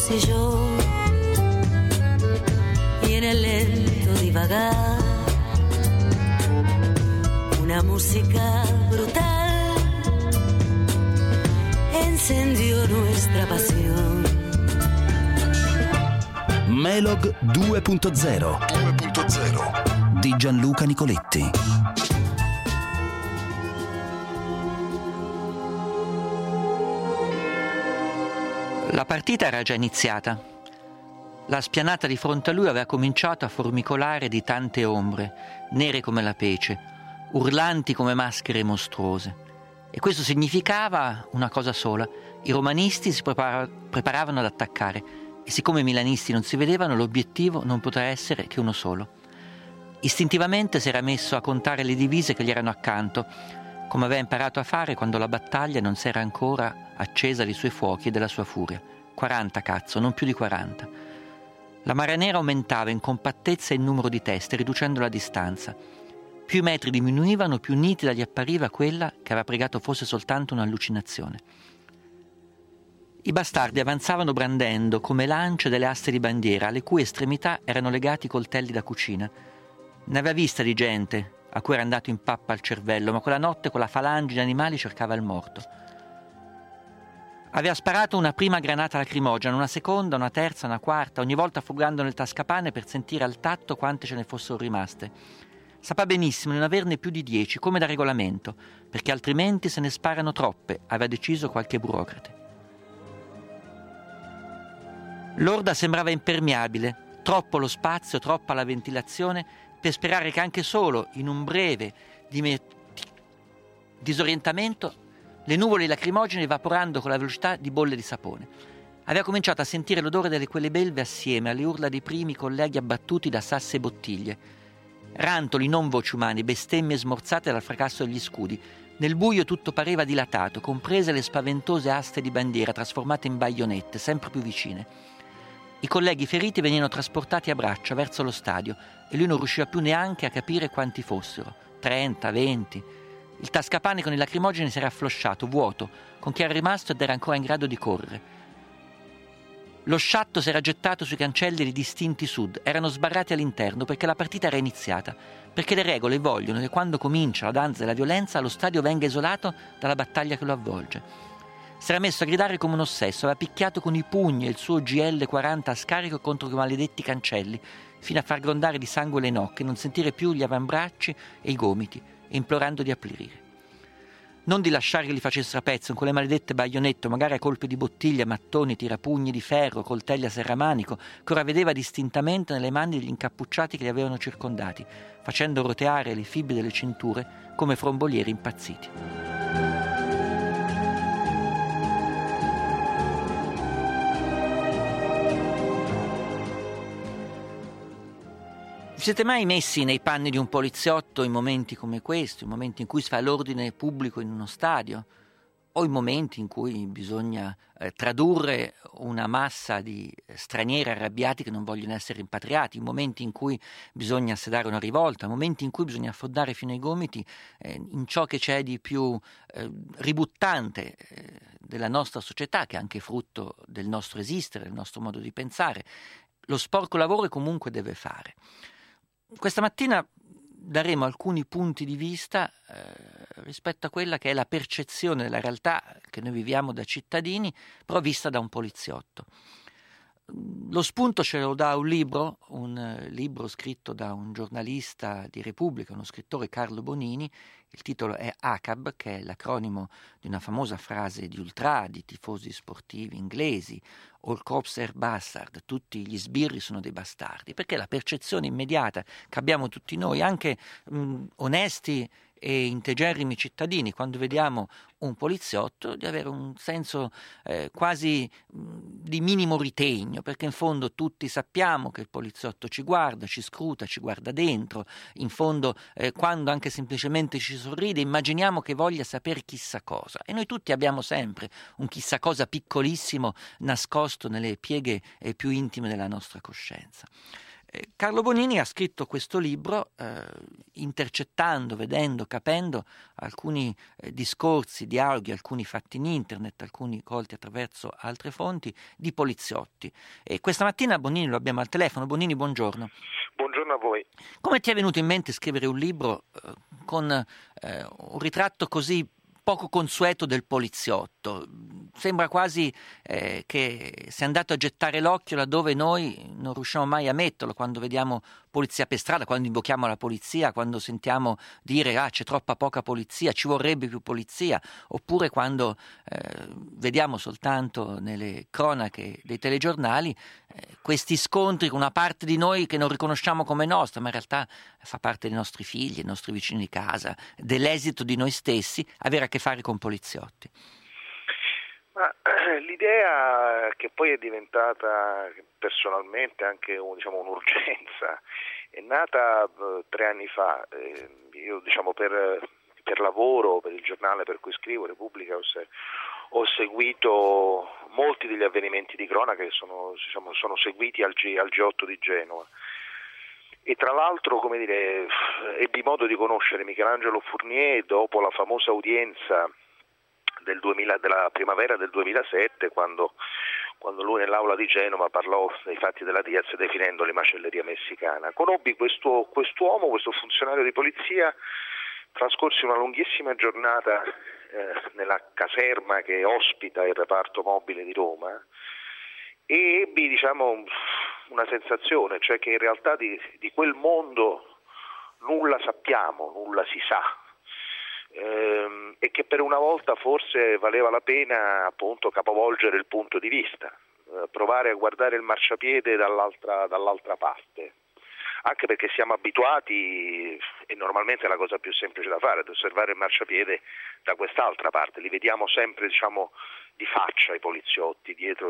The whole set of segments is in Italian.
fossi yo y en el lento divagar una música brutal encendió nuestra pasión. Melog 2.0 di Gianluca Nicoletti. La partita era già iniziata. La spianata di fronte a lui aveva cominciato a formicolare di tante ombre, nere come la pece, urlanti come maschere mostruose. E questo significava una cosa sola: i romanisti si preparavano ad attaccare, e siccome i milanisti non si vedevano, l'obiettivo non poteva essere che uno solo. Istintivamente si era messo a contare le divise che gli erano accanto, come aveva imparato a fare quando la battaglia non si era ancora accesa dei suoi fuochi e della sua furia. 40 cazzo, non più di 40. La marea nera aumentava in compattezza e in numero di teste, riducendo la distanza. Più i metri diminuivano, più nitida gli appariva quella che aveva pregato fosse soltanto un'allucinazione. I bastardi avanzavano brandendo come lance delle aste di bandiera, alle cui estremità erano legati coltelli da cucina. Ne aveva vista di gente a cui era andato in pappa al cervello, ma quella notte quella falange di animali cercava il morto. Aveva sparato una prima granata lacrimogena, una seconda, una terza, una quarta, ogni volta frugando nel tascapane per sentire al tatto quante ce ne fossero rimaste. Sapeva benissimo di non averne più di 10, come da regolamento, perché altrimenti se ne sparano troppe, aveva deciso qualche burocrate. L'orda sembrava impermeabile, troppo lo spazio, troppa la ventilazione, per sperare che anche solo in un breve disorientamento le nuvole lacrimogene evaporando con la velocità di bolle di sapone. Aveva cominciato a sentire l'odore delle quelle belve assieme alle urla dei primi colleghi abbattuti da sassi e bottiglie. Rantoli, non voci umane, bestemmie smorzate dal fracasso degli scudi. Nel buio tutto pareva dilatato, comprese le spaventose aste di bandiera trasformate in baionette, sempre più vicine. I colleghi feriti venivano trasportati a braccia verso lo stadio e lui non riusciva più neanche a capire quanti fossero. 30, 20... Il tascapane con i lacrimogeni si era afflosciato, vuoto, con chi era rimasto ed era ancora in grado di correre. Lo sciatto si era gettato sui cancelli di distinti sud, erano sbarrati all'interno perché la partita era iniziata, perché le regole vogliono che quando comincia la danza e la violenza lo stadio venga isolato dalla battaglia che lo avvolge. Si era messo a gridare come un ossesso, aveva picchiato con i pugni il suo GL40 a scarico contro quei maledetti cancelli, fino a far grondare di sangue le nocche, non sentire più gli avambracci e i gomiti, implorando di aprire. Non di lasciare che li facessero a pezzo con quelle maledette baionette, magari a colpi di bottiglia, mattoni, tirapugni di ferro, coltelli a serramanico, che ora vedeva distintamente nelle mani degli incappucciati che li avevano circondati, facendo roteare le fibre delle cinture come frombolieri impazziti. Vi siete mai messi nei panni di un poliziotto in momenti come questo, in momenti in cui si fa l'ordine pubblico in uno stadio, o in momenti in cui bisogna tradurre una massa di stranieri arrabbiati che non vogliono essere rimpatriati, in momenti in cui bisogna sedare una rivolta, momenti in cui bisogna affondare fino ai gomiti in ciò che c'è di più ributtante della nostra società, che è anche frutto del nostro esistere, del nostro modo di pensare. Lo sporco lavoro comunque deve fare. Questa mattina daremo alcuni punti di vista rispetto a quella che è la percezione della realtà che noi viviamo da cittadini, però vista da un poliziotto. Lo spunto ce lo dà un libro scritto da un giornalista di Repubblica, uno scrittore, Carlo Bonini. Il titolo è ACAB, che è l'acronimo di una famosa frase di ultra, di tifosi sportivi inglesi: All cops are bastard, tutti gli sbirri sono dei bastardi, perché la percezione immediata che abbiamo tutti noi, anche onesti e integerrimi cittadini, quando vediamo un poliziotto, di avere un senso quasi di minimo ritegno, perché in fondo tutti sappiamo che il poliziotto ci guarda, ci scruta, ci guarda dentro, in fondo quando anche semplicemente ci sorride immaginiamo che voglia sapere chissà cosa, e noi tutti abbiamo sempre un chissà cosa piccolissimo nascosto nelle pieghe più intime della nostra coscienza. Carlo Bonini ha scritto questo libro intercettando, vedendo, capendo alcuni discorsi, dialoghi, alcuni fatti in internet, alcuni colti attraverso altre fonti di poliziotti. E questa mattina Bonini lo abbiamo al telefono. Bonini, buongiorno. Buongiorno a voi. Come ti è venuto in mente scrivere un libro con un ritratto così poco consueto del poliziotto? Sembra quasi che sia andato a gettare l'occhio laddove noi non riusciamo mai a metterlo, quando vediamo polizia per strada, quando invochiamo la polizia, quando sentiamo dire c'è troppa poca polizia, ci vorrebbe più polizia, oppure quando vediamo soltanto nelle cronache dei telegiornali questi scontri con una parte di noi che non riconosciamo come nostra, ma in realtà fa parte dei nostri figli, dei nostri vicini di casa, dell'esito di noi stessi, avere a che fare con poliziotti. Ma l'idea, che poi è diventata personalmente anche un'urgenza, è nata 3 anni fa. Io per lavoro, per il giornale per cui scrivo, Repubblica, ho seguito molti degli avvenimenti di cronaca che sono seguiti al G8 di Genova. E tra l'altro, ebbi modo di conoscere Michelangelo Fournier dopo la famosa udienza della primavera del 2007, quando lui nell'aula di Genova parlò dei fatti della Diaz definendoli macelleria messicana. Conobbi quest'uomo, questo funzionario di polizia, trascorsi una lunghissima giornata nella caserma che ospita il reparto mobile di Roma e ebbi una sensazione, cioè che in realtà di quel mondo nulla sappiamo, nulla si sa, e che per una volta forse valeva la pena appunto capovolgere il punto di vista, provare a guardare il marciapiede dall'altra parte, anche perché siamo abituati, e normalmente è la cosa più semplice da fare, ad osservare il marciapiede da quest'altra parte. Li vediamo sempre di faccia i poliziotti dietro i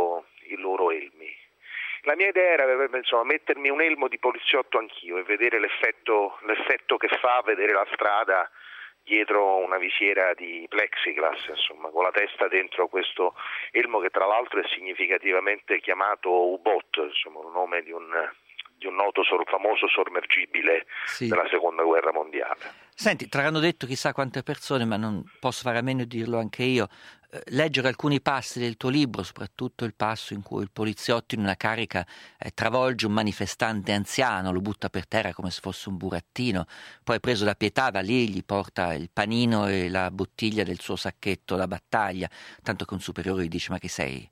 loro elmi. La mia idea era mettermi un elmo di poliziotto anch'io e vedere l'effetto che fa vedere la strada dietro una visiera di plexiglass, con la testa dentro questo elmo che tra l'altro è significativamente chiamato U-Boat, il nome di un noto famoso sommergibile della Seconda Guerra Mondiale. Senti, te l'hanno detto chissà quante persone, ma non posso fare a meno di dirlo anche io. Leggere alcuni passi del tuo libro, soprattutto il passo in cui il poliziotto in una carica travolge un manifestante anziano, lo butta per terra come se fosse un burattino, poi preso da pietà va lì, gli porta il panino e la bottiglia del suo sacchetto da battaglia, tanto che un superiore gli dice: ma che sei,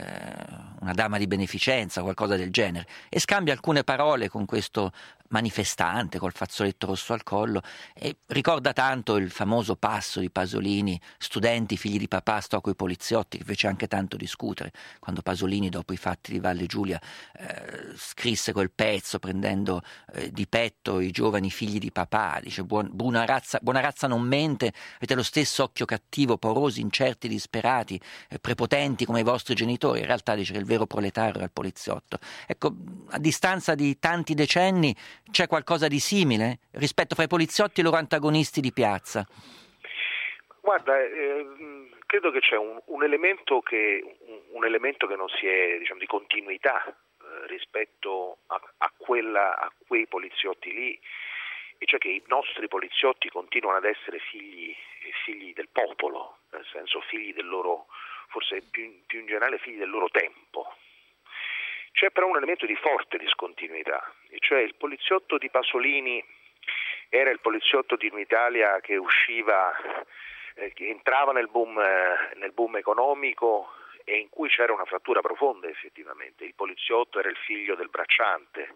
una dama di beneficenza o qualcosa del genere, e scambia alcune parole con questo manifestante col fazzoletto rosso al collo, e ricorda tanto il famoso passo di Pasolini: studenti figli di papà, sto coi poliziotti, che fece anche tanto discutere quando Pasolini, dopo i fatti di Valle Giulia, scrisse quel pezzo prendendo di petto i giovani figli di papà. Dice: buona razza non mente, avete lo stesso occhio cattivo, porosi, incerti, disperati, prepotenti come i vostri genitori. In realtà dice che il vero proletario era il poliziotto. Ecco, a distanza di tanti decenni c'è qualcosa di simile rispetto fra i poliziotti e i loro antagonisti di piazza? Guarda, credo che c'è un elemento che non si è, di continuità rispetto a quei poliziotti lì, e cioè che i nostri poliziotti continuano ad essere figli del popolo, nel senso figli del loro, forse più in generale figli del loro tempo. C'è però un elemento di forte discontinuità, e cioè il poliziotto di Pasolini era il poliziotto di un'Italia che usciva, che entrava nel boom economico e in cui c'era una frattura profonda effettivamente. Il poliziotto era il figlio del bracciante,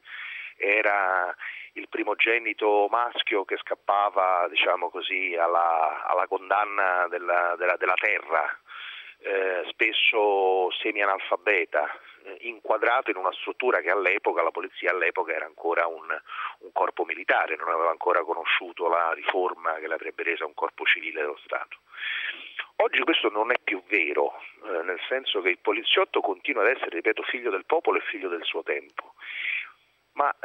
era il primogenito maschio che scappava, alla condanna della terra, spesso semi-analfabeta, inquadrato in una struttura che la polizia all'epoca era ancora un corpo militare, non aveva ancora conosciuto la riforma che l'avrebbe resa un corpo civile dello Stato. Oggi questo non è più vero, nel senso che il poliziotto continua ad essere, ripeto, figlio del popolo e figlio del suo tempo. Ma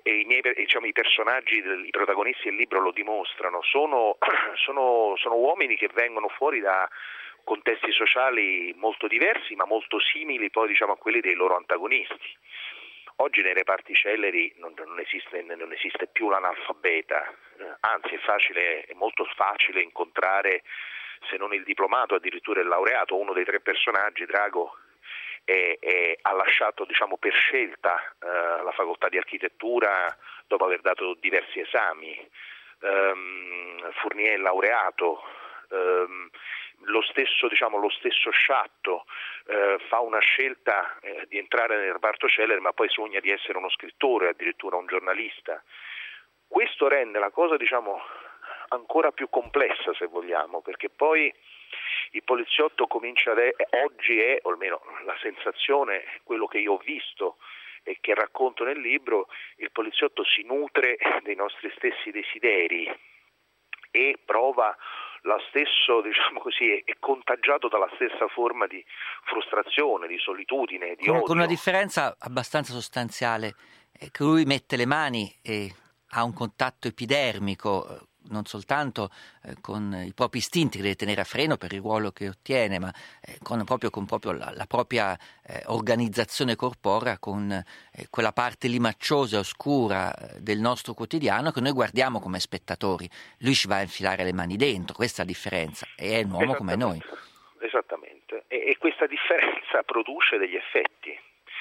i personaggi, i protagonisti del libro lo dimostrano, sono uomini che vengono fuori da contesti sociali molto diversi, ma molto simili poi a quelli dei loro antagonisti. Oggi nei reparti celeri non esiste più l'analfabeta, anzi è molto facile incontrare, se non il diplomato, addirittura il laureato. Uno dei 3 personaggi, Drago, ha lasciato, diciamo, per scelta la facoltà di architettura dopo aver dato diversi esami. Fournier è laureato. Lo stesso Sciatto fa una scelta di entrare nel reparto Celeri, ma poi sogna di essere uno scrittore, addirittura un giornalista. Questo rende la cosa, diciamo, ancora più complessa, se vogliamo, perché poi il poliziotto comincia oggi è, o almeno la sensazione, quello che io ho visto e che racconto nel libro, il poliziotto si nutre dei nostri stessi desideri e prova lo stesso, diciamo così, è contagiato dalla stessa forma di frustrazione, di solitudine, di odio. Con una differenza abbastanza sostanziale, che lui mette le mani e ha un contatto epidermico, non soltanto con i propri istinti che deve tenere a freno per il ruolo che ottiene, ma con proprio la propria organizzazione corporea, con quella parte limacciosa e oscura del nostro quotidiano che noi guardiamo come spettatori. Lui ci va a infilare le mani dentro, questa è la differenza, e è un uomo come noi. Esattamente, e questa differenza produce degli effetti.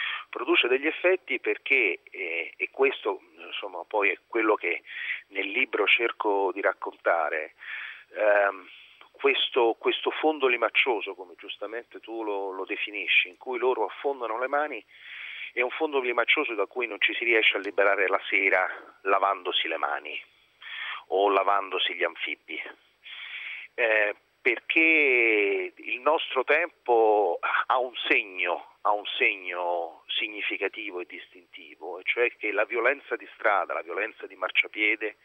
Perché, e questo insomma poi è quello che nel libro cerco di raccontare, questo fondo limaccioso, come giustamente tu lo definisci, in cui loro affondano le mani, è un fondo limaccioso da cui non ci si riesce a liberare la sera lavandosi le mani o lavandosi gli anfibi. Perché il nostro tempo ha un segno significativo e distintivo, e cioè che la violenza di strada, la violenza di marciapiede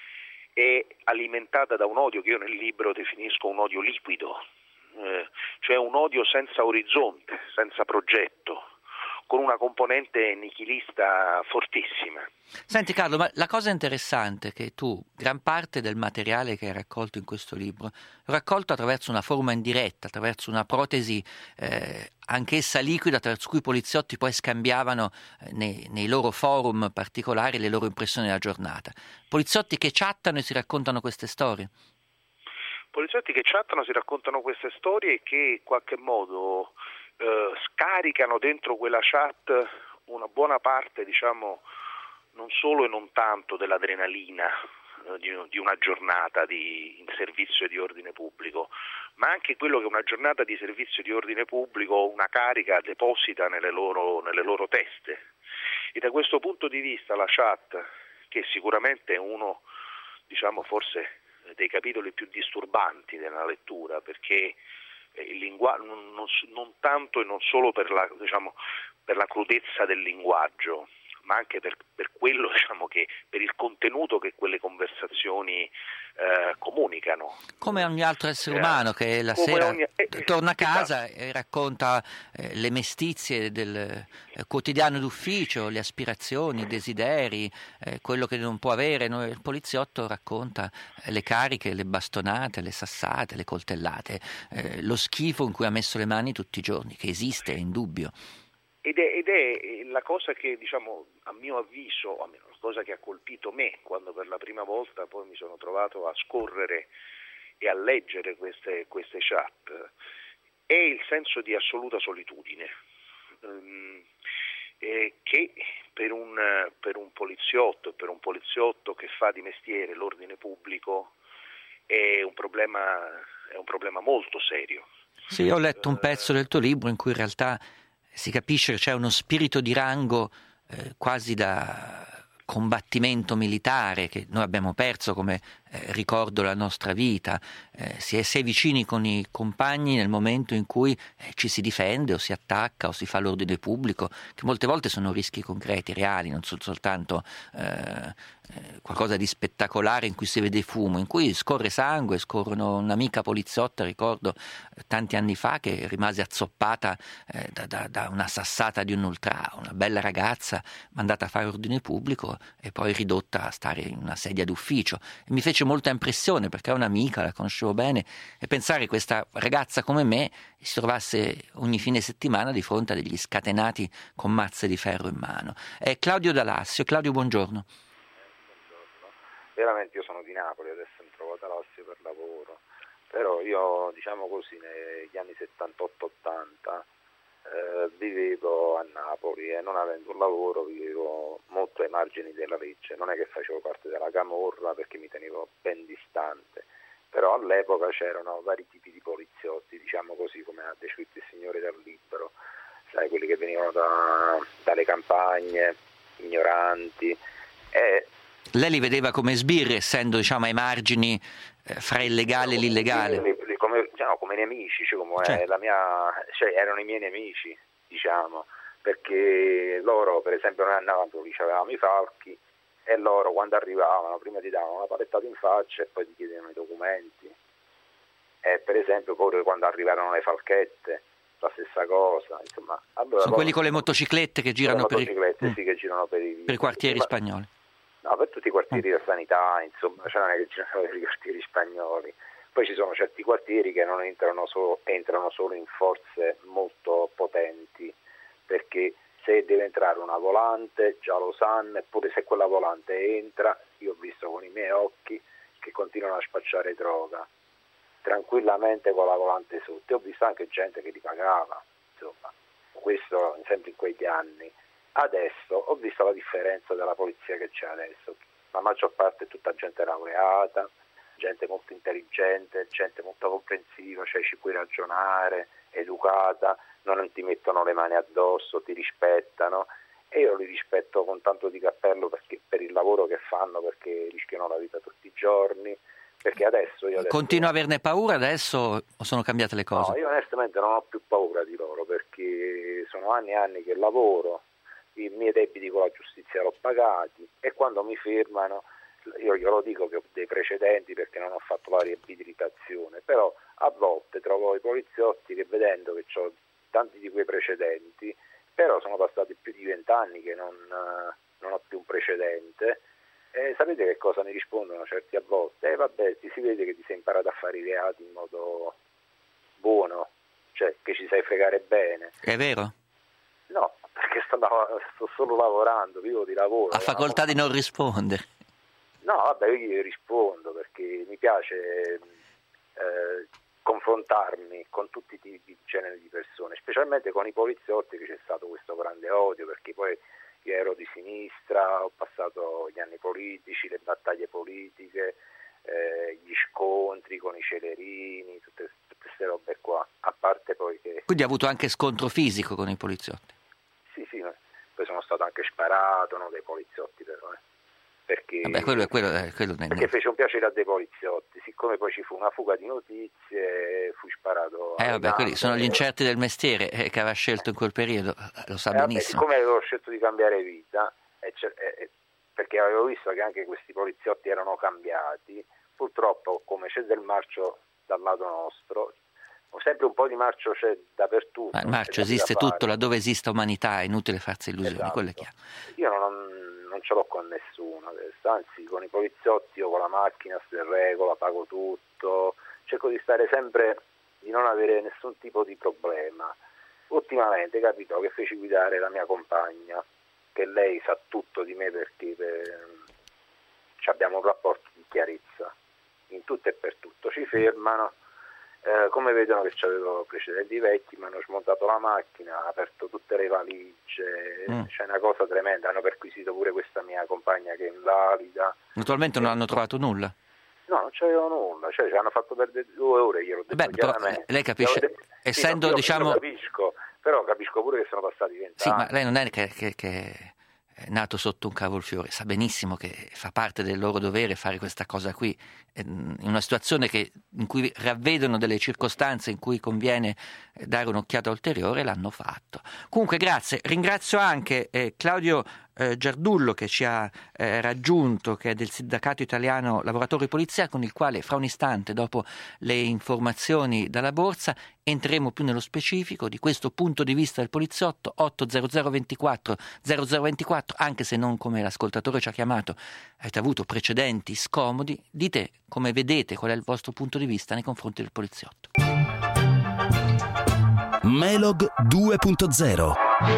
è alimentata da un odio che io nel libro definisco un odio liquido, cioè un odio senza orizzonte, senza progetto, con una componente nichilista fortissima. Senti Carlo, ma la cosa interessante è che tu, gran parte del materiale che hai raccolto in questo libro, l'ho raccolto attraverso una forma indiretta, attraverso una protesi anch'essa liquida, attraverso cui i poliziotti poi scambiavano nei loro forum particolari le loro impressioni della giornata. Poliziotti che chattano e si raccontano queste storie. Poliziotti che chattano, si raccontano queste storie e che in qualche modo scaricano dentro quella chat una buona parte, diciamo, non solo e non tanto dell'adrenalina di una giornata in servizio di ordine pubblico, ma anche quello che una giornata di servizio di ordine pubblico, una carica deposita nelle loro teste. E da questo punto di vista la chat, che sicuramente è uno, diciamo, forse dei capitoli più disturbanti della lettura, perché il linguaggio non tanto e non solo per la crudezza del linguaggio, ma anche per quello, diciamo, che per il contenuto che quelle conversazioni comunicano. Come ogni altro essere umano che la sera torna a casa e racconta le mestizie del quotidiano d'ufficio, le aspirazioni, i desideri, quello che non può avere. Il poliziotto racconta le cariche, le bastonate, le sassate, le coltellate, lo schifo in cui ha messo le mani tutti i giorni, che esiste, è indubbio. Ed è la cosa che, diciamo, a mio avviso, almeno la cosa che ha colpito me quando per la prima volta poi mi sono trovato a scorrere e a leggere queste chat, è il senso di assoluta solitudine, che per un poliziotto che fa di mestiere l'ordine pubblico è un problema molto serio. Sì, io ho letto un pezzo del tuo libro in cui in realtà si capisce che c'è uno spirito di rango quasi da combattimento militare che noi abbiamo perso come ricordo della nostra vita. Si è vicini con i compagni nel momento in cui ci si difende o si attacca o si fa l'ordine pubblico, che molte volte sono rischi concreti, reali, non sono soltanto qualcosa di spettacolare in cui si vede fumo, in cui scorre sangue. Scorrono un'amica poliziotta, ricordo tanti anni fa, che rimase azzoppata da una sassata di un ultra, una bella ragazza mandata a fare ordine pubblico e poi ridotta a stare in una sedia d'ufficio, e mi fece fece molta impressione perché è un'amica, la conoscevo bene, e pensare che questa ragazza come me si trovasse ogni fine settimana di fronte a degli scatenati con mazze di ferro in mano. È Claudio D'Alassio. Claudio, buongiorno. Veramente io sono di Napoli, adesso mi trovo ad Alassio per lavoro, però io, diciamo così, negli anni 78-80 vivevo a Napoli e non avendo un lavoro vivevo molto ai margini della legge. Non è che facevo parte della camorra perché mi tenevo ben distante, però all'epoca c'erano vari tipi di poliziotti, diciamo così, come ha descritto il signore dal libro, sai, quelli che venivano dalle campagne, ignoranti. Lei li vedeva come sbirri, essendo, diciamo, ai margini fra il legale e l'illegale? Come nemici, erano i miei nemici, diciamo, perché loro, per esempio, noi a Napoli avevamo i falchi e loro quando arrivavano prima ti davano una palettata in faccia e poi ti chiedevano i documenti. E per esempio pure quando arrivarono le falchette, la stessa cosa, insomma. Allora, sono quelli con le motociclette che girano che girano per i quartieri spagnoli. No, per tutti i quartieri della sanità, insomma, cioè non è che girano per i quartieri spagnoli. Poi ci sono certi quartieri che non entrano solo in forze molto potenti, perché se deve entrare una volante già lo sanno, eppure se quella volante entra, io ho visto con i miei occhi che continuano a spacciare droga tranquillamente con la volante sotto, e ho visto anche gente che li pagava, insomma, questo sempre in quegli anni. Adesso ho visto la differenza della polizia che c'è adesso, la maggior parte è tutta gente laureata, gente molto intelligente, gente molto comprensiva, cioè ci puoi ragionare, educata, non ti mettono le mani addosso, ti rispettano, e io li rispetto con tanto di cappello perché per il lavoro che fanno, perché rischiano la vita tutti i giorni, perché adesso Continua a averne paura adesso o sono cambiate le cose? No, io onestamente non ho più paura di loro, perché sono anni e anni che lavoro, i miei debiti con la giustizia l'ho pagati, e quando mi fermano, io glielo dico che ho dei precedenti perché non ho fatto la riabilitazione, però a volte trovo i poliziotti che, vedendo che ho tanti di quei precedenti, però sono passati più di 20 anni che non ho più un precedente, e sapete che cosa mi rispondono certi a volte? Vabbè, ti si vede che ti sei imparato a fare i reati in modo buono, cioè che ci sai fregare bene. È vero? No, perché sto solo lavorando, vivo di lavoro. Ha facoltà di non rispondere. No, vabbè, io gli rispondo perché mi piace confrontarmi con tutti i tipi di generi di persone, specialmente con i poliziotti, che c'è stato questo grande odio, perché poi io ero di sinistra, ho passato gli anni politici, le battaglie politiche, gli scontri con i celerini, tutte queste robe qua, a parte poi che... Quindi ha avuto anche scontro fisico con i poliziotti? Sì, poi sono stato anche sparato, no, dai poliziotti però, perché, vabbè, quello perché fece un piacere a dei poliziotti, siccome poi ci fu una fuga di notizie, fui sparato. Vabbè, quelli sono gli incerti del mestiere che aveva scelto in quel periodo, lo sa benissimo. Siccome avevo scelto di cambiare vita, perché avevo visto che anche questi poliziotti erano cambiati, purtroppo come c'è del marcio dal lato nostro, sempre un po' di marcio c'è dappertutto. Il marcio esiste tutto, laddove esiste umanità è inutile farsi illusioni, esatto. Quello è chiaro. Io non ce l'ho con nessuno, anzi con i poliziotti io con la macchina sto in regola, pago tutto, cerco di stare sempre, di non avere nessun tipo di problema. Ultimamente capitò che feci guidare la mia compagna, che lei sa tutto di me perché abbiamo un rapporto di chiarezza in tutto e per tutto. Ci fermano, come vedono che avevo precedenti vecchi, mi hanno smontato la macchina, hanno aperto tutte le valigie, c'è una cosa tremenda, hanno perquisito pure questa mia compagna che è invalida. Naturalmente non hanno trovato nulla? No, non c'avevo nulla, ci hanno fatto perdere 2 ore, glielo ho detto chiaramente. Lei capisce, essendo sì, diciamo... Però capisco pure che sono passati 20 anni. Sì, ma lei non è che è nato sotto un cavolfiore, sa benissimo che fa parte del loro dovere fare questa cosa qui, in una situazione in cui ravvedono delle circostanze in cui conviene dare un'occhiata ulteriore, l'hanno fatto. Comunque grazie, ringrazio anche Claudio Giardullo, che ci ha raggiunto, che è del Sindacato Italiano Lavoratori Polizia, con il quale fra un istante, dopo le informazioni dalla borsa, entreremo più nello specifico di questo punto di vista del poliziotto. 800 24 0024, anche se non come l'ascoltatore ci ha chiamato, avete avuto precedenti scomodi, dite come vedete, qual è il vostro punto di vista nei confronti del poliziotto. Melog 2.0.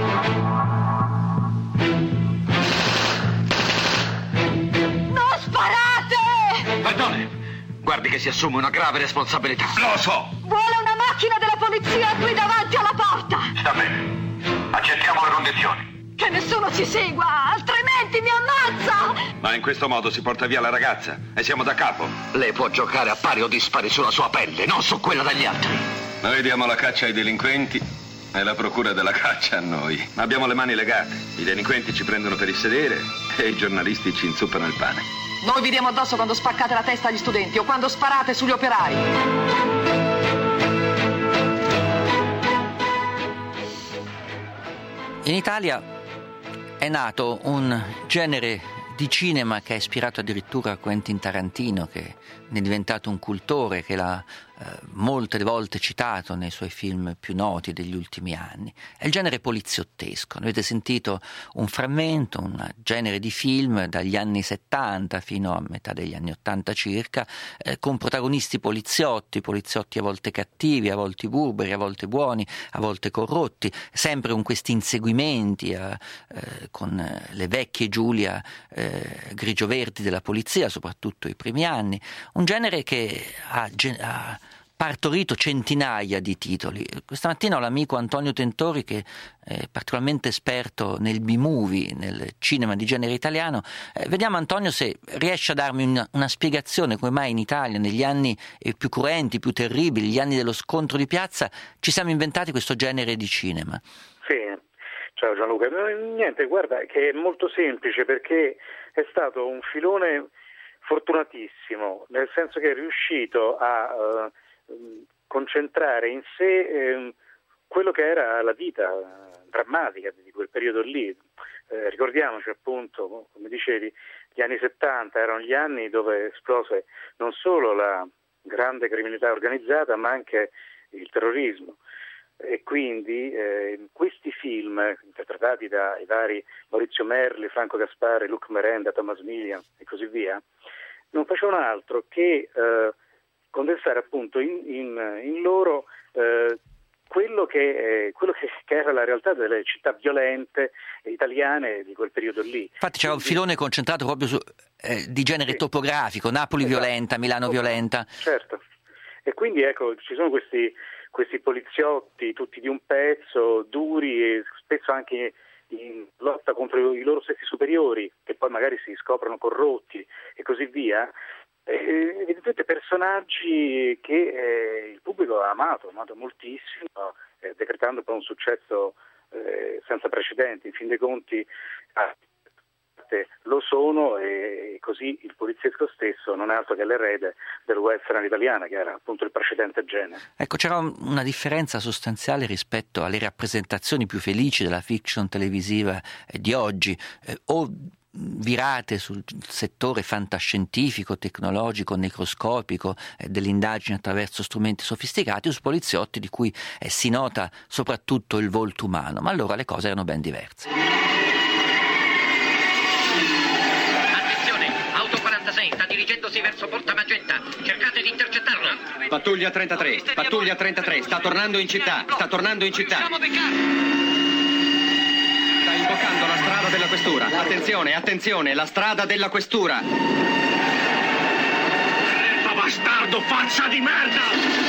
Perdone, guardi che si assume una grave responsabilità. Lo so! Vuole una macchina della polizia qui davanti alla porta! Sta bene, accettiamo le condizioni. Che nessuno ci segua, altrimenti mi ammazza! Ma in questo modo si porta via la ragazza e siamo da capo. Lei può giocare a pari o dispari sulla sua pelle, non su quella degli altri. Noi diamo la caccia ai delinquenti e la procura della caccia a noi. Abbiamo le mani legate. I delinquenti ci prendono per il sedere e i giornalisti ci inzuppano il pane. Noi vi diamo addosso quando spaccate la testa agli studenti o quando sparate sugli operai. In Italia è nato un genere di cinema che è ispirato addirittura a Quentin Tarantino, che ne è diventato un cultore, che l'ha molte volte citato nei suoi film più noti degli ultimi anni. È il genere poliziottesco. Avete sentito un frammento, un genere di film dagli anni 70 fino a metà degli anni 80 circa, con protagonisti poliziotti a volte cattivi, a volte burberi, a volte buoni, a volte corrotti, sempre con questi inseguimenti con le vecchie Giulia grigio-verdi della polizia, soprattutto i primi anni. Un genere che ha partorito centinaia di titoli. Questa mattina ho l'amico Antonio Tentori, che è particolarmente esperto nel B-movie, nel cinema di genere italiano. Vediamo, Antonio, se riesce a darmi una spiegazione come mai in Italia, negli anni più cruenti, più terribili, gli anni dello scontro di piazza, ci siamo inventati questo genere di cinema. Sì, ciao Gianluca. Niente, guarda, che è molto semplice, perché è stato un filone fortunatissimo, nel senso che è riuscito a concentrare in sé quello che era la vita drammatica di quel periodo lì. Ricordiamoci, appunto, come dicevi, gli anni 70 erano gli anni dove esplose non solo la grande criminalità organizzata, ma anche il terrorismo. E quindi questi film, interpretati dai vari Maurizio Merli, Franco Gaspari, Luc Merenda, Thomas Millian e così via, non facevano altro che condensare appunto in loro quello che era la realtà delle città violente italiane di quel periodo lì. Infatti c'era un filone concentrato proprio su di genere topografico, Napoli violenta, Milano violenta. Certo. E quindi ecco, ci sono questi poliziotti tutti di un pezzo, duri e spesso anche in lotta contro i loro stessi superiori, che poi magari si scoprono corrotti e così via. Evidentemente personaggi che il pubblico ha amato moltissimo, decretando poi un successo senza precedenti. In fin dei conti lo sono, e così il poliziesco stesso non è altro che l'erede del western italiano, che era appunto il precedente genere. Ecco, c'era una differenza sostanziale rispetto alle rappresentazioni più felici della fiction televisiva di oggi, o virate sul settore fantascientifico, tecnologico, necroscopico, dell'indagine attraverso strumenti sofisticati, o su poliziotti di cui si nota soprattutto il volto umano. Ma allora le cose erano ben diverse. Attenzione, auto 46 sta dirigendosi verso Porta Magenta, cercate di intercettarlo. Pattuglia 33, sta tornando in città. Siamo beccati. Sta imboccando la strada della questura. Attenzione, la strada della questura. Bastardo, faccia di merda!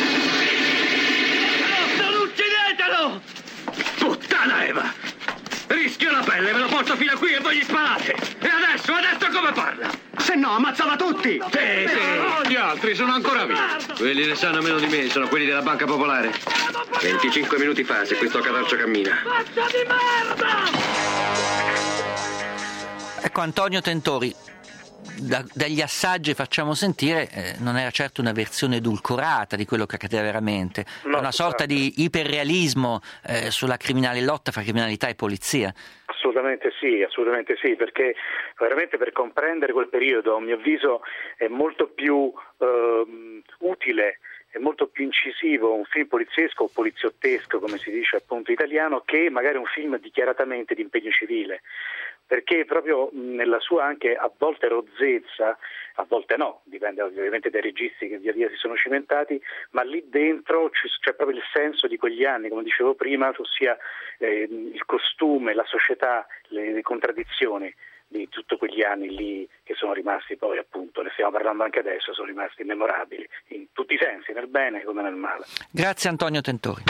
Non uccidetelo! Puttana Eva! Rischio la pelle, ve lo porto fino a qui e voi gli sparate! E adesso come parla? Se no, ammazzava tutti! Sì. Gli altri sono ancora vivi. Quelli ne sanno meno di me, sono quelli della Banca Popolare. 25 minuti fa, se questo catarcio cammina. Faccia di merda! Ecco, Antonio Tentori, dagli assaggi facciamo sentire non era certo una versione edulcorata di quello che accadeva veramente, no, una sorta di iperrealismo sulla lotta fra criminalità e polizia. Assolutamente sì, perché veramente per comprendere quel periodo, a mio avviso, è molto più utile, è molto più incisivo un film poliziesco o poliziottesco, come si dice appunto italiano, che magari un film dichiaratamente di impegno civile, perché proprio nella sua anche a volte rozzezza, a volte no, dipende ovviamente dai registi che via via si sono cimentati, ma lì dentro c'è proprio il senso di quegli anni, come dicevo prima, ossia il costume, la società, le contraddizioni di tutti quegli anni lì che sono rimasti poi, appunto, ne stiamo parlando anche adesso, sono rimasti memorabili in tutti i sensi, nel bene come nel male. Grazie Antonio Tentori.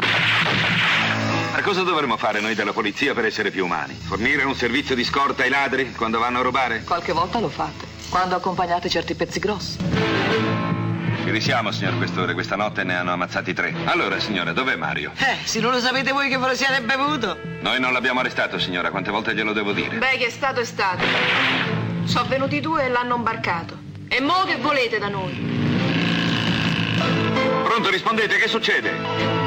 Ma cosa dovremmo fare noi della polizia per essere più umani? Fornire un servizio di scorta ai ladri quando vanno a rubare? Qualche volta lo fate, quando accompagnate certi pezzi grossi. Ci risiamo, signor Questore, questa notte ne hanno ammazzati 3. Allora, signora, dov'è Mario? Se non lo sapete voi che ve lo siete bevuto. Noi non l'abbiamo arrestato, signora, quante volte glielo devo dire? Beh, che è stato è stato. Sono venuti 2 e l'hanno imbarcato. E mo' che volete da noi? Pronto, rispondete, che succede?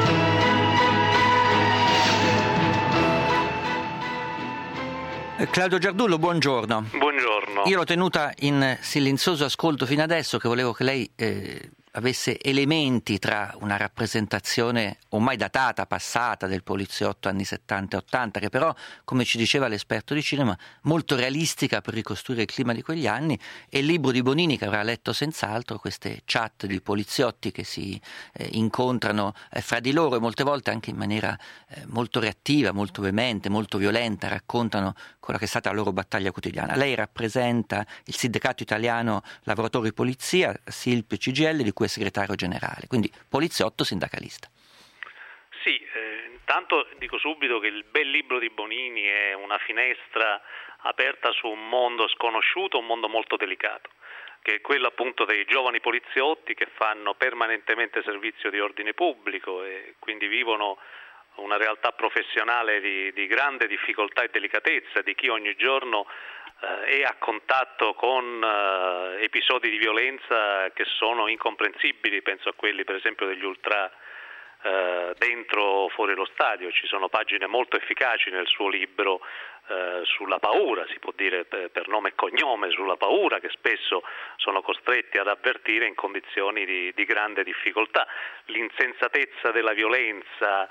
Claudio Giardullo, buongiorno. Buongiorno. Io l'ho tenuta in silenzioso ascolto fino adesso, che volevo che lei avesse elementi tra una rappresentazione ormai datata, passata del poliziotto anni 70 e 80, che però, come ci diceva l'esperto di cinema, molto realistica per ricostruire il clima di quegli anni, e il libro di Bonini che avrà letto senz'altro, queste chat di poliziotti che si incontrano fra di loro e molte volte anche in maniera molto reattiva, molto veemente, molto violenta, raccontano quella che è stata la loro battaglia quotidiana. Lei rappresenta il Sindacato Italiano Lavoratori di Polizia, SILP CGIL, di cui è segretario generale, quindi poliziotto sindacalista. Sì, intanto dico subito che il bel libro di Bonini è una finestra aperta su un mondo sconosciuto, un mondo molto delicato, che è quello appunto dei giovani poliziotti che fanno permanentemente servizio di ordine pubblico e quindi vivono una realtà professionale di grande difficoltà e delicatezza, di chi ogni giorno è a contatto con episodi di violenza che sono incomprensibili. Penso a quelli per esempio degli ultra dentro o fuori lo stadio. Ci sono pagine molto efficaci nel suo libro sulla paura, si può dire per nome e cognome, sulla paura che spesso sono costretti ad avvertire in condizioni di grande difficoltà. L'insensatezza della violenza,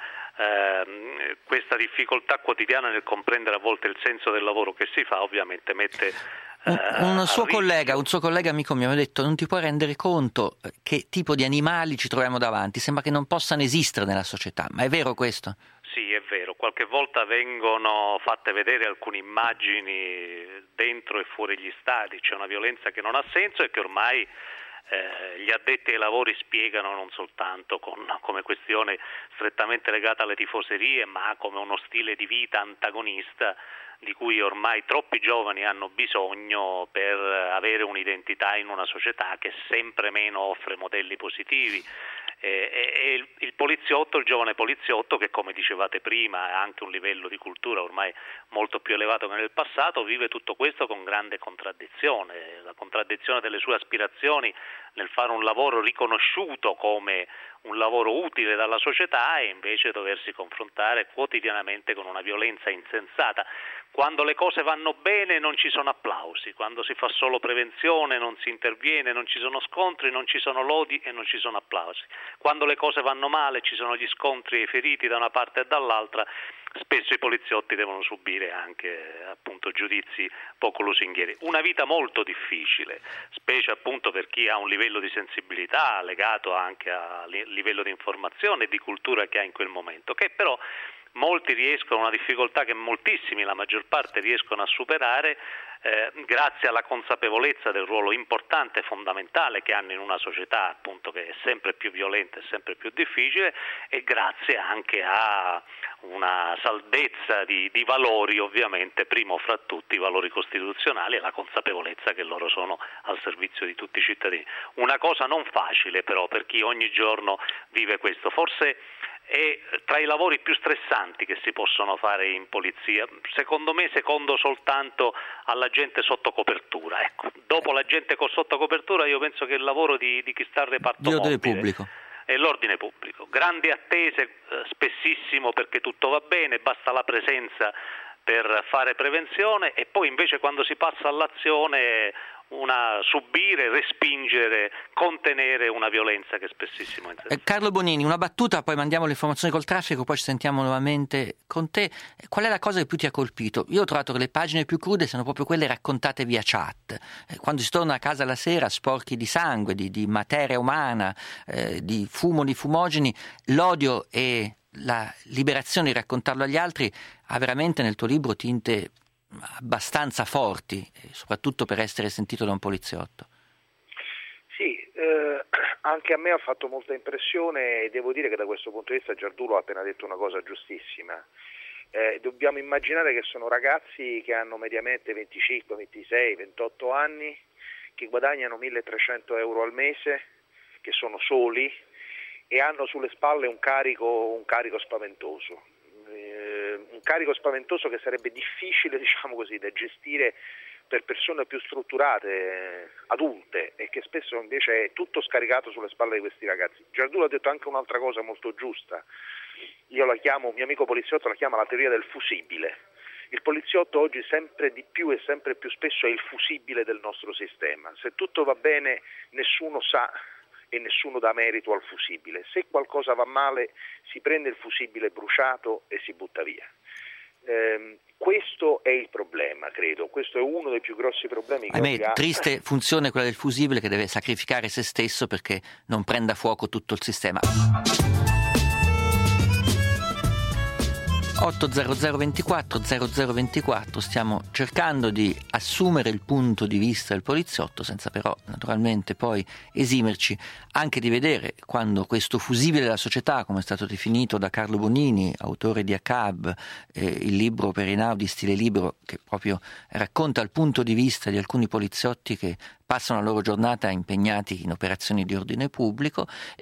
questa difficoltà quotidiana nel comprendere a volte il senso del lavoro che si fa, ovviamente mette un suo collega amico mio mi ha detto: non ti puoi rendere conto che tipo di animali ci troviamo davanti, sembra che non possano esistere nella società. Ma è vero questo? Sì, è vero, qualche volta vengono fatte vedere alcune immagini dentro e fuori gli stadi, c'è una violenza che non ha senso e che ormai gli addetti ai lavori spiegano non soltanto come questione strettamente legata alle tifoserie, ma come uno stile di vita antagonista di cui ormai troppi giovani hanno bisogno per avere un'identità in una società che sempre meno offre modelli positivi. E il poliziotto, il giovane poliziotto, che come dicevate prima ha anche un livello di cultura ormai molto più elevato che nel passato, vive tutto questo con grande contraddizione, la contraddizione delle sue aspirazioni nel fare un lavoro riconosciuto come un lavoro utile dalla società e invece doversi confrontare quotidianamente con una violenza insensata. Quando le cose vanno bene non ci sono applausi, quando si fa solo prevenzione non si interviene, non ci sono scontri, non ci sono lodi e non ci sono applausi. Quando le cose vanno male ci sono gli scontri e i feriti da una parte e dall'altra. Spesso i poliziotti devono subire anche appunto giudizi poco lusinghieri. Una vita molto difficile, specie appunto per chi ha un livello di sensibilità legato anche al livello di informazione e di cultura che ha in quel momento, che però molti riescono, una difficoltà che moltissimi, la maggior parte, riescono a superare grazie alla consapevolezza del ruolo importante e fondamentale che hanno in una società appunto che è sempre più violenta e sempre più difficile, e grazie anche a una saldezza di valori, ovviamente primo fra tutti i valori costituzionali e la consapevolezza che loro sono al servizio di tutti i cittadini. Una cosa non facile però per chi ogni giorno vive questo. Forse è tra i lavori più stressanti che si possono fare in polizia, secondo me secondo soltanto all'agente sotto copertura. Ecco, dopo l'agente sotto copertura io penso che il lavoro di chi sta al reparto mobile pubblico è l'ordine pubblico. Grandi attese, spessissimo perché tutto va bene, basta la presenza per fare prevenzione, e poi invece quando si passa all'azione subire, respingere, contenere una violenza che spessissimo è. Carlo Bonini, una battuta, poi mandiamo le informazioni col traffico, poi ci sentiamo nuovamente con te. Qual è la cosa che più ti ha colpito? Io ho trovato che le pagine più crude sono proprio quelle raccontate via chat. Quando si torna a casa la sera sporchi di sangue, di materia umana, di fumo, di fumogeni, l'odio e la liberazione di raccontarlo agli altri ha veramente nel tuo libro tinte abbastanza forti, soprattutto per essere sentito da un poliziotto. Sì, anche a me ha fatto molta impressione, e devo dire che da questo punto di vista Giardulo ha appena detto una cosa giustissima. Dobbiamo immaginare che sono ragazzi che hanno mediamente 25, 26, 28 anni, che guadagnano 1.300 euro al mese, che sono soli e hanno sulle spalle un carico spaventoso. Un carico spaventoso che sarebbe difficile, diciamo così, da gestire per persone più strutturate, adulte, e che spesso invece è tutto scaricato sulle spalle di questi ragazzi. Giardulo ha detto anche un'altra cosa molto giusta. Io la chiamo, un mio amico poliziotto la chiama la teoria del fusibile. Il poliziotto oggi sempre di più e sempre più spesso è il fusibile del nostro sistema. Se tutto va bene nessuno sa e nessuno dà merito al fusibile. Se qualcosa va male si prende il fusibile bruciato e si butta via. Questo è il problema, credo. Questo è uno dei più grossi problemi che oggi ha. Triste funzione quella del fusibile, che deve sacrificare se stesso perché non prenda fuoco tutto il sistema. 80024 0024, stiamo cercando di assumere il punto di vista del poliziotto, senza però naturalmente poi esimerci anche di vedere quando questo fusibile della società, come è stato definito da Carlo Bonini, autore di ACAB, il libro per Einaudi stile libro, che proprio racconta il punto di vista di alcuni poliziotti che passano la loro giornata impegnati in operazioni di ordine pubblico,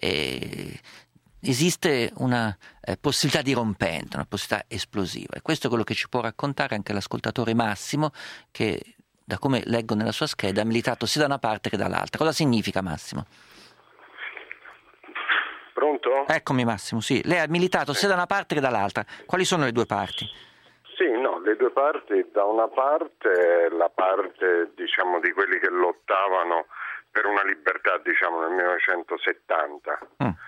esiste una possibilità dirompente, una possibilità esplosiva, e questo è quello che ci può raccontare anche l'ascoltatore Massimo, che da come leggo nella sua scheda ha militato sia da una parte che dall'altra. Cosa significa, Massimo? Pronto? Eccomi, Massimo, sì. Lei ha militato sia da una parte che dall'altra. Quali sono le due parti? Sì, no, le due parti. Da una parte la parte, diciamo, di quelli che lottavano per una libertà, diciamo, nel 1970.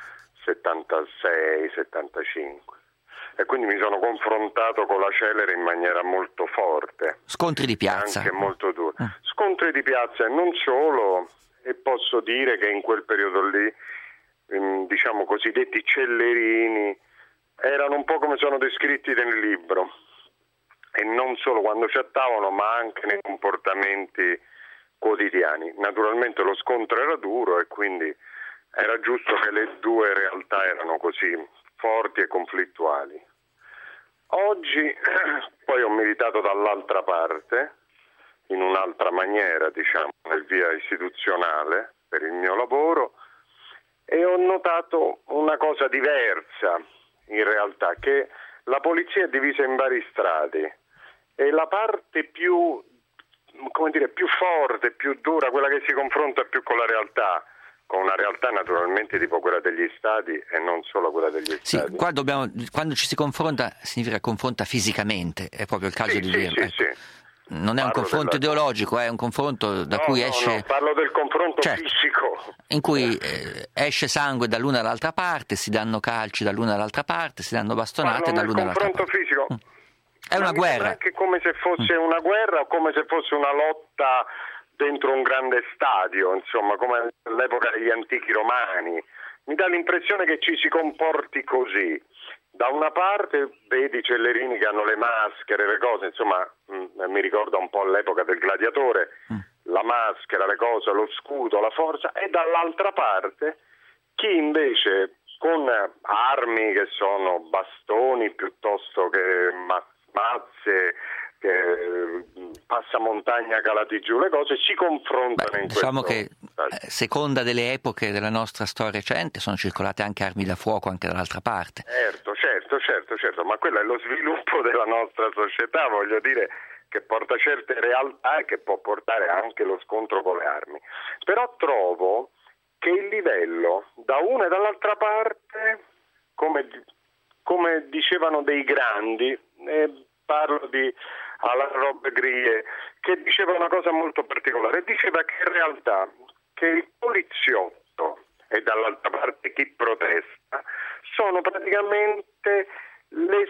76, 75, e quindi mi sono confrontato con la Celere in maniera molto forte. Scontri di piazza. Anche molto duro. Scontri di piazza e non solo, e posso dire che in quel periodo lì, diciamo cosiddetti cellerini, erano un po' come sono descritti nel libro, e non solo quando chattavano ma anche nei comportamenti quotidiani. Naturalmente lo scontro era duro e quindi era giusto che le due realtà erano così forti e conflittuali. Oggi poi ho militato dall'altra parte, in un'altra maniera, diciamo, nel via istituzionale per il mio lavoro, e ho notato una cosa diversa in realtà, che la polizia è divisa in vari strati e la parte più, come dire, più forte, più dura, quella che si confronta più con la realtà, con una realtà naturalmente tipo quella degli stati e non solo quella degli stati. Sì, quando ci si confronta significa confronta fisicamente, è proprio il caso di dirlo. Sì. Non è un confronto ideologico, è un confronto da cui esce... No, parlo del confronto certo, fisico. In cui esce sangue dall'una all'altra parte, si danno calci dall'una all'altra parte, si danno bastonate dall'una all'altra parte. Il confronto fisico è una guerra. Anche come se fosse una guerra o come se fosse una lotta dentro un grande stadio, insomma, come all'epoca degli antichi romani. Mi dà l'impressione che ci si comporti così. Da una parte vedi Cellerini che hanno le maschere, le cose, insomma, mi ricorda un po' l'epoca del gladiatore, la maschera, le cose, lo scudo, la forza, e dall'altra parte chi invece con armi che sono bastoni piuttosto che mazze, passamontagna calati giù le cose, si confrontano in diciamo questo. Che seconda delle epoche della nostra storia recente sono circolate anche armi da fuoco anche dall'altra parte. Certo, ma quello è lo sviluppo della nostra società, voglio dire, che porta certe realtà e che può portare anche lo scontro con le armi. Però trovo che il livello da una e dall'altra parte, come dicevano dei grandi, parlo di Alain Robbe-Grillet, che diceva una cosa molto particolare, diceva che in realtà che il poliziotto e dall'altra parte chi protesta sono praticamente le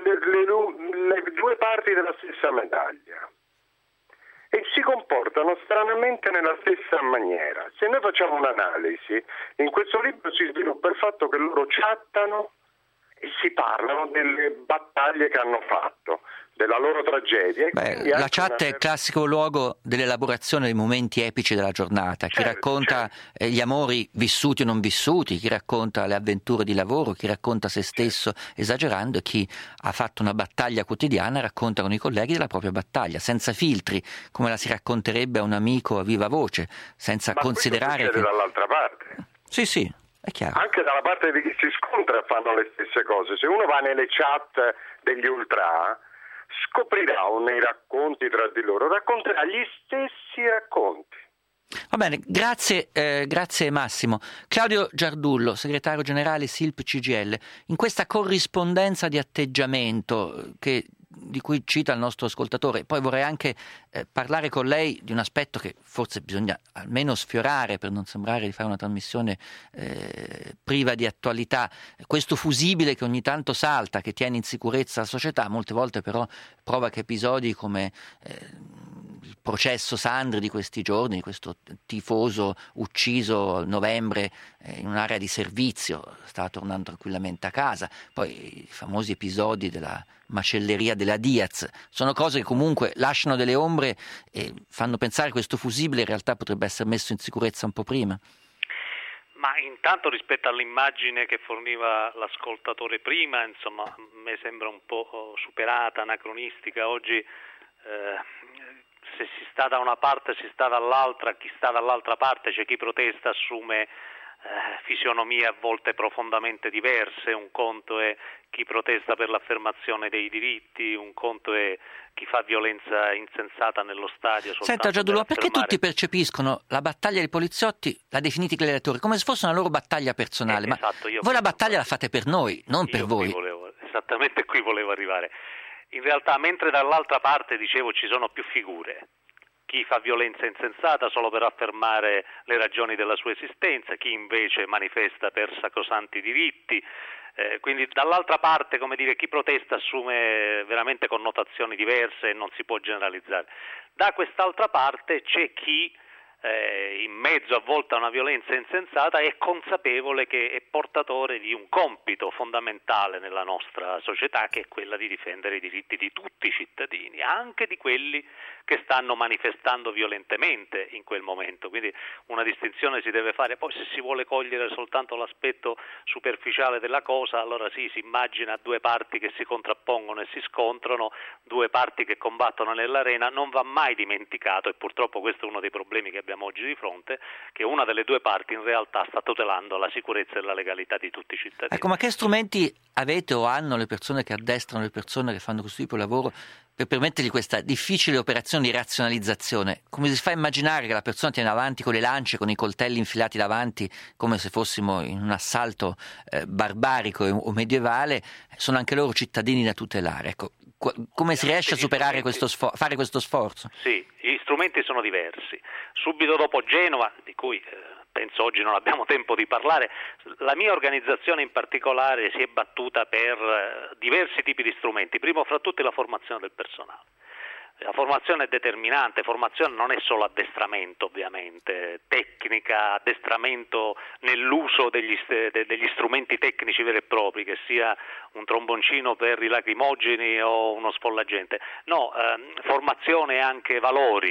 due parti della stessa medaglia e si comportano stranamente nella stessa maniera. Se noi facciamo un'analisi, in questo libro si sviluppa il fatto che loro chattano e si parlano delle battaglie che hanno fatto, della loro tragedia. La chat è il classico luogo dell'elaborazione dei momenti epici della giornata. Chi racconta gli amori vissuti o non vissuti, chi racconta le avventure di lavoro, chi racconta se stesso esagerando, e chi ha fatto una battaglia quotidiana racconta con i colleghi della propria battaglia, senza filtri, come la si racconterebbe a un amico a viva voce, senza considerare che... dall'altra parte. Sì, è chiaro. Anche dalla parte di chi si scontra fanno le stesse cose. Se uno va nelle chat degli ultra, scoprirà nei racconti tra di loro, racconterà gli stessi racconti. Va bene, grazie Massimo. Claudio Giardullo, segretario generale SILP CGIL, in questa corrispondenza di atteggiamento di cui cita il nostro ascoltatore, poi vorrei anche parlare con lei di un aspetto che forse bisogna almeno sfiorare per non sembrare di fare una trasmissione priva di attualità. Questo fusibile che ogni tanto salta, che tiene in sicurezza la società, molte volte però provoca episodi come il processo Sandri di questi giorni, questo tifoso ucciso a novembre in un'area di servizio, stava tornando tranquillamente a casa, poi i famosi episodi della macelleria della Diaz, sono cose che comunque lasciano delle ombre e fanno pensare che questo fusibile in realtà potrebbe essere messo in sicurezza un po' prima. Ma intanto rispetto all'immagine che forniva l'ascoltatore prima, insomma, a me sembra un po' superata, anacronistica. Oggi se si sta da una parte si sta dall'altra, chi sta dall'altra parte, c'è chi protesta, assume fisionomie a volte profondamente diverse. Un conto è chi protesta per l'affermazione dei diritti, un conto è chi fa violenza insensata nello stadio. Senta Giardullo, perché tutti percepiscono la battaglia dei poliziotti, la definiti i gladiatori, come se fosse una loro battaglia personale? Esatto, ma voi la battaglia la fate per noi, non per voi. Esattamente qui volevo arrivare. In realtà, mentre dall'altra parte, dicevo, ci sono più figure. Chi fa violenza insensata solo per affermare le ragioni della sua esistenza, chi invece manifesta per sacrosanti diritti. Quindi dall'altra parte, come dire, chi protesta assume veramente connotazioni diverse e non si può generalizzare. Da quest'altra parte c'è chi in mezzo a volte a una violenza insensata è consapevole che è portatore di un compito fondamentale nella nostra società, che è quella di difendere i diritti di tutti i cittadini, anche di quelli che stanno manifestando violentemente in quel momento. Quindi una distinzione si deve fare. Poi se si vuole cogliere soltanto l'aspetto superficiale della cosa, allora sì, si immagina due parti che si contrappongono e si scontrano, due parti che combattono nell'arena. Non va mai dimenticato, e purtroppo questo è uno dei problemi che abbiamo oggi di fronte, che una delle due parti in realtà sta tutelando la sicurezza e la legalità di tutti i cittadini. Ecco, ma che strumenti avete o hanno le persone che addestrano le persone che fanno questo tipo di lavoro per permettergli questa difficile operazione di razionalizzazione? Come si fa a immaginare che la persona tiene avanti con le lance, con i coltelli infilati davanti, come se fossimo in un assalto barbarico o medievale? Sono anche loro cittadini da tutelare. Ecco, come si riesce a superare fare questo sforzo? Sì, gli strumenti sono diversi. Subito dopo Genova, di cui penso oggi non abbiamo tempo di parlare, la mia organizzazione in particolare si è battuta per diversi tipi di strumenti. Primo fra tutti la formazione del personale. La formazione è determinante, formazione non è solo addestramento ovviamente, tecnica, addestramento nell'uso degli strumenti tecnici veri e propri, che sia un tromboncino per i lacrimogeni o uno sfollagente. No, formazione e anche valori,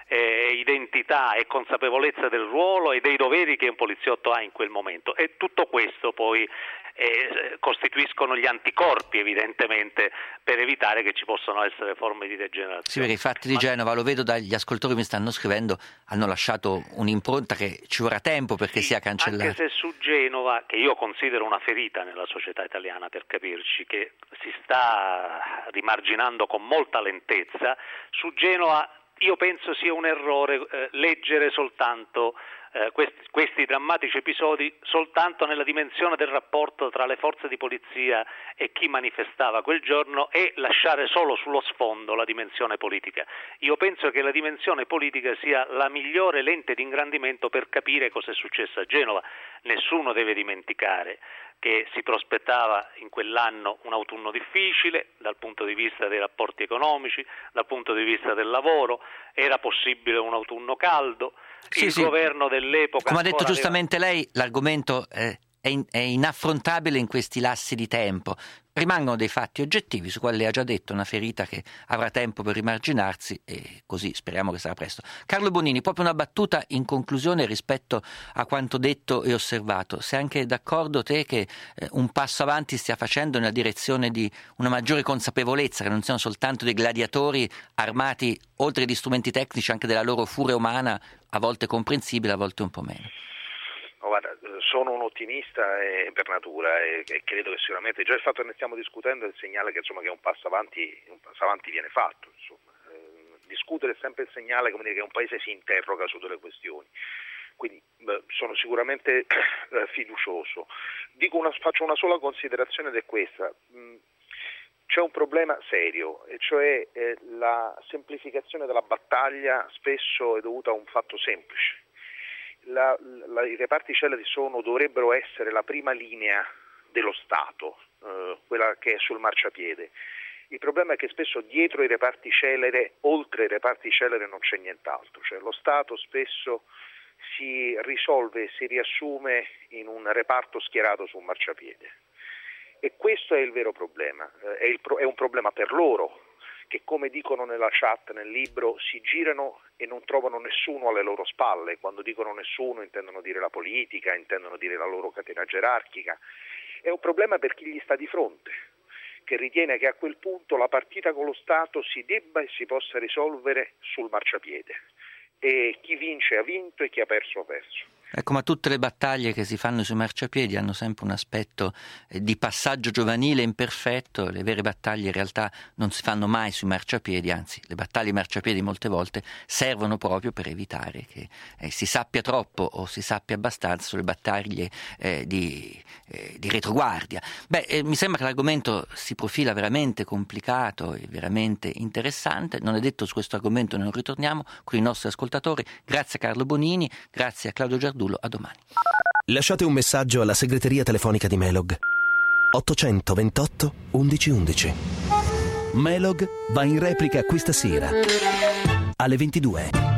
identità e consapevolezza del ruolo e dei doveri che un poliziotto ha in quel momento, e tutto questo poi costituiscono gli anticorpi evidentemente per evitare che ci possano essere forme di degenerazione. Sì, perché i fatti di Genova, lo vedo dagli ascoltatori che mi stanno scrivendo, hanno lasciato un'impronta che ci vorrà tempo perché sia cancellata. Anche se su Genova, che io considero una ferita nella società italiana, per capirci, che si sta rimarginando con molta lentezza, su Genova io penso sia un errore leggere soltanto questi drammatici episodi soltanto nella dimensione del rapporto tra le forze di polizia e chi manifestava quel giorno e lasciare solo sullo sfondo la dimensione politica. Io penso che la dimensione politica sia la migliore lente di ingrandimento per capire cosa è successo a Genova. Nessuno deve dimenticare che si prospettava in quell'anno un autunno difficile dal punto di vista dei rapporti economici, dal punto di vista del lavoro, era possibile un autunno caldo, il governo dell'epoca... Come ha detto giustamente lei, l'argomento è inaffrontabile in questi lassi di tempo. Rimangono dei fatti oggettivi su quali lei ha già detto, una ferita che avrà tempo per rimarginarsi e così speriamo che sarà presto. Carlo Bonini, proprio una battuta in conclusione rispetto a quanto detto e osservato. Sei anche d'accordo te che un passo avanti stia facendo nella direzione di una maggiore consapevolezza, che non siano soltanto dei gladiatori armati oltre agli strumenti tecnici anche della loro furia umana, a volte comprensibile, a volte un po' meno? Guarda, sono un ottimista per natura e credo che sicuramente già il fatto che ne stiamo discutendo è il segnale che un passo avanti viene fatto. Discutere è sempre il segnale che un paese si interroga su delle questioni. Quindi sono sicuramente fiducioso. Faccio una sola considerazione ed è questa. C'è un problema serio, e cioè la semplificazione della battaglia spesso è dovuta a un fatto semplice. I reparti celeri dovrebbero essere la prima linea dello Stato, quella che è sul marciapiede. Il problema è che spesso dietro i reparti celeri, oltre i reparti celeri non c'è nient'altro, cioè lo Stato spesso si risolve, si riassume in un reparto schierato su un marciapiede. E questo è il vero problema, è un problema per loro, che come dicono nella chat, nel libro, si girano e non trovano nessuno alle loro spalle. Quando dicono nessuno intendono dire la politica, intendono dire la loro catena gerarchica. È un problema per chi gli sta di fronte, che ritiene che a quel punto la partita con lo Stato si debba e si possa risolvere sul marciapiede. E chi vince ha vinto e chi ha perso ha perso. Ecco, ma tutte le battaglie che si fanno sui marciapiedi hanno sempre un aspetto di passaggio giovanile imperfetto. Le vere battaglie in realtà non si fanno mai sui marciapiedi, anzi le battaglie marciapiedi molte volte servono proprio per evitare che si sappia troppo o si sappia abbastanza sulle battaglie di retroguardia. Mi sembra che l'argomento si profila veramente complicato e veramente interessante. Non è detto su questo argomento non ritorniamo con i nostri ascoltatori. Grazie a Carlo Bonini, grazie a Claudio Giardulo. A domani. Lasciate un messaggio alla segreteria telefonica di Melog 828 1111. Melog va in replica questa sera alle 22.